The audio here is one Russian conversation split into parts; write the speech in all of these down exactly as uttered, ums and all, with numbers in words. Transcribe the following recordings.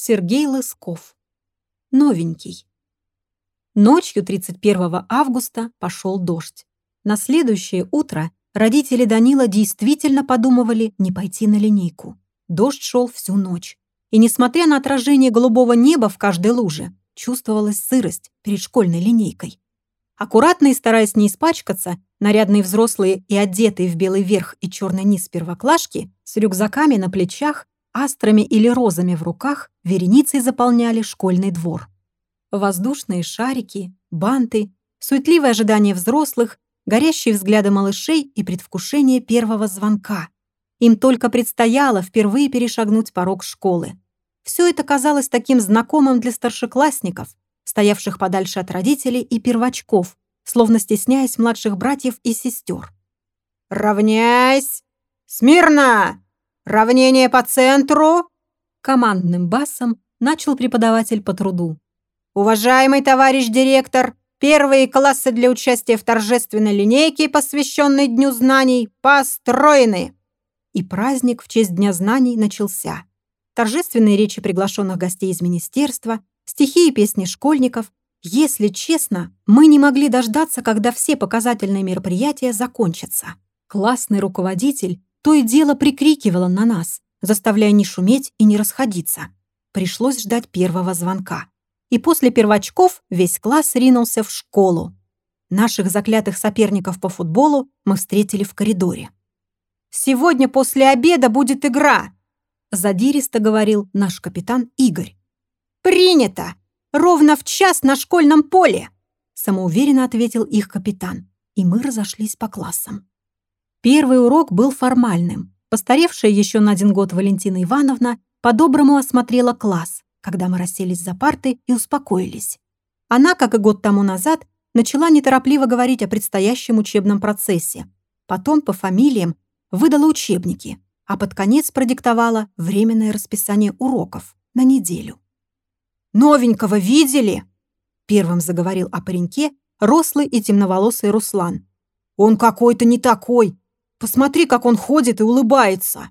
Сергей Лысков. Новенький. Ночью тридцать первого августа пошел дождь. На следующее утро родители Данила действительно подумывали не пойти на линейку. Дождь шел всю ночь. И несмотря на отражение голубого неба в каждой луже, чувствовалась сырость перед школьной линейкой. Аккуратно и стараясь не испачкаться, нарядные взрослые и одетые в белый верх и черный низ первоклашки с рюкзаками на плечах, астрами или розами в руках вереницей заполняли школьный двор. Воздушные шарики, банты, суетливое ожидание взрослых, горящие взгляды малышей и предвкушение первого звонка. Им только предстояло впервые перешагнуть порог школы. Все это казалось таким знакомым для старшеклассников, стоявших подальше от родителей и первачков, словно стесняясь младших братьев и сестер. «Равняйсь! Смирно! Равнение по центру!» Командным басом начал преподаватель по труду. «Уважаемый товарищ директор, первые классы для участия в торжественной линейке, посвященной Дню знаний, построены!» И праздник в честь Дня знаний начался. Торжественные речи приглашенных гостей из министерства, стихи и песни школьников. Если честно, мы не могли дождаться, когда все показательные мероприятия закончатся. Классный руководитель то и дело прикрикивала на нас, заставляя не шуметь и не расходиться. Пришлось ждать первого звонка. И после первачков весь класс ринулся в школу. Наших заклятых соперников по футболу мы встретили в коридоре. «Сегодня после обеда будет игра», — задиристо говорил наш капитан Игорь. «Принято! Ровно в час на школьном поле!» Самоуверенно ответил их капитан, и мы разошлись по классам. Первый урок был формальным. Постаревшая еще на один год Валентина Ивановна по-доброму осмотрела класс, когда мы расселись за парты и успокоились. Она, как и год тому назад, начала неторопливо говорить о предстоящем учебном процессе. Потом по фамилиям выдала учебники, а под конец продиктовала временное расписание уроков на неделю. «Новенького видели?» Первым заговорил о пареньке рослый и темноволосый Руслан. «Он какой-то не такой. Посмотри, как он ходит и улыбается».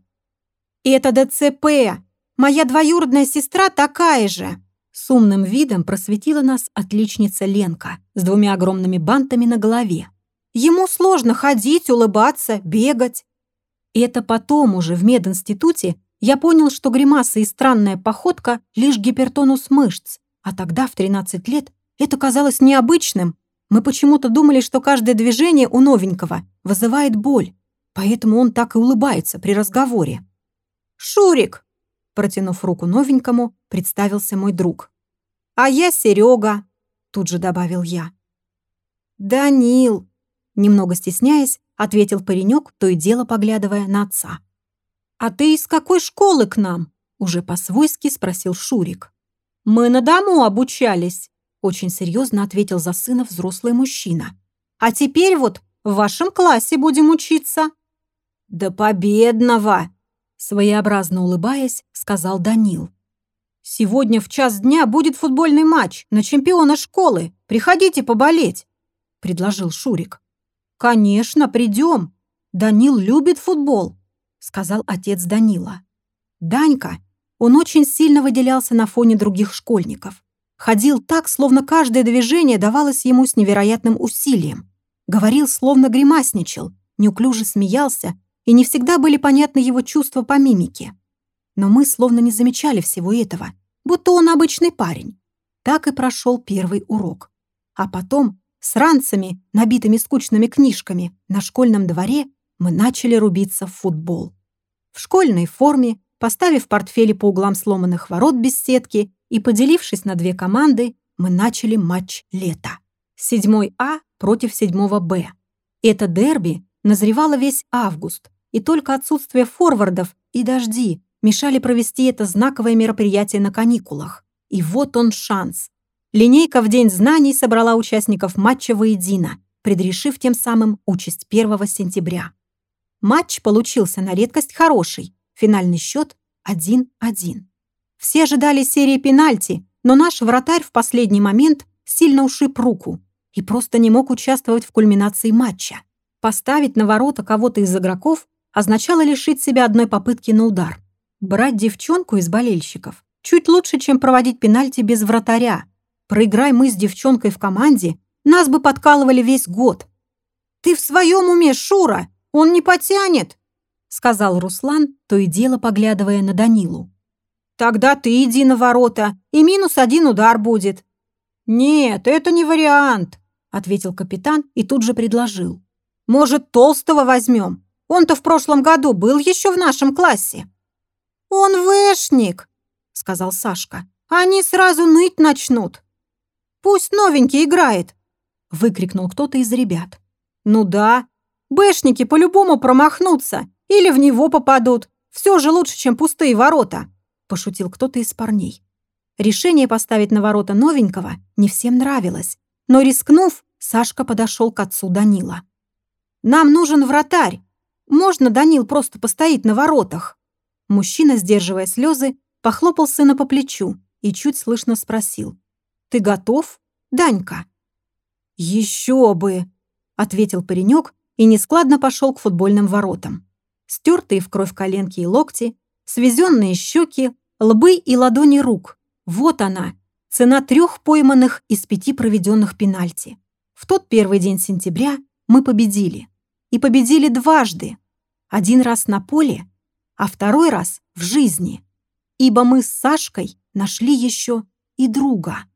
«Это ДЦП. Моя двоюродная сестра такая же». С умным видом просветила нас отличница Ленка с двумя огромными бантами на голове. «Ему сложно ходить, улыбаться, бегать». И это потом уже в мединституте я понял, что гримаса и странная походка — лишь гипертонус мышц, а тогда, в тринадцать лет, это казалось необычным. Мы почему-то думали, что каждое движение у новенького вызывает боль, поэтому он так и улыбается при разговоре. «Шурик!» — протянув руку новенькому, представился мой друг. «А я Серега!» — тут же добавил я. «Данил!» — немного стесняясь, ответил паренек, то и дело поглядывая на отца. «А ты из какой школы к нам?» — уже по-свойски спросил Шурик. «Мы на дому обучались», — очень серьезно ответил за сына взрослый мужчина. «А теперь вот в вашем классе будем учиться». «До победного!» — своеобразно улыбаясь, сказал Данил. «Сегодня в час дня будет футбольный матч на чемпиона школы. Приходите поболеть», — предложил Шурик. «Конечно, придем. Данил любит футбол», — сказал отец Данила. Данька, он очень сильно выделялся на фоне других школьников. Ходил так, словно каждое движение давалось ему с невероятным усилием. Говорил, словно гримасничал, неуклюже смеялся, и не всегда были понятны его чувства по мимике. Но мы словно не замечали всего этого, будто он обычный парень. Так и прошел первый урок. А потом, с ранцами, набитыми скучными книжками, на школьном дворе мы начали рубиться в футбол. В школьной форме, поставив портфели по углам сломанных ворот без сетки и поделившись на две команды, мы начали матч лета. Седьмой А против седьмого Б. Это дерби назревало весь август, и только отсутствие форвардов и дожди мешали провести это знаковое мероприятие на каникулах. И вот он шанс. Линейка в День знаний собрала участников матча воедино, предрешив тем самым участь первого сентября. Матч получился на редкость хороший. Финальный счет один один. Все ожидали серии пенальти, но наш вратарь в последний момент сильно ушиб руку и просто не мог участвовать в кульминации матча. Поставить на ворота кого-то из игроков означало лишить себя одной попытки на удар. Брать девчонку из болельщиков Чуть лучше, чем проводить пенальти без вратаря. Проиграй мы с девчонкой в команде, нас бы подкалывали весь год. «Ты в своем уме, Шура? Он не потянет!» сказал Руслан, то и дело поглядывая на Данилу. «Тогда ты иди на ворота, и минус один удар будет». «Нет, это не вариант», — ответил капитан и тут же предложил. «Может, Толстого возьмем? Он-то в прошлом году был еще в нашем классе». «Он вэшник», — сказал Сашка. «Они сразу ныть начнут». «Пусть новенький играет», — выкрикнул кто-то из ребят. «Ну да, бэшники по-любому промахнутся или в него попадут. Все же лучше, чем пустые ворота», — пошутил кто-то из парней. Решение поставить на ворота новенького не всем нравилось, но, рискнув, Сашка подошел к отцу Данила. «Нам нужен вратарь. Можно Данил просто постоит на воротах?» Мужчина, сдерживая слезы, похлопал сына по плечу и чуть слышно спросил. «Ты готов, Данька?» «Еще бы!» — ответил паренек и нескладно пошел к футбольным воротам. Стертые в кровь коленки и локти, свезенные щеки, лбы и ладони рук. Вот она, цена трех пойманных из пяти проведенных пенальти. В тот первый день сентября мы победили. И победили дважды. Один раз на поле, а второй раз в жизни. Ибо мы с Сашкой нашли еще и друга.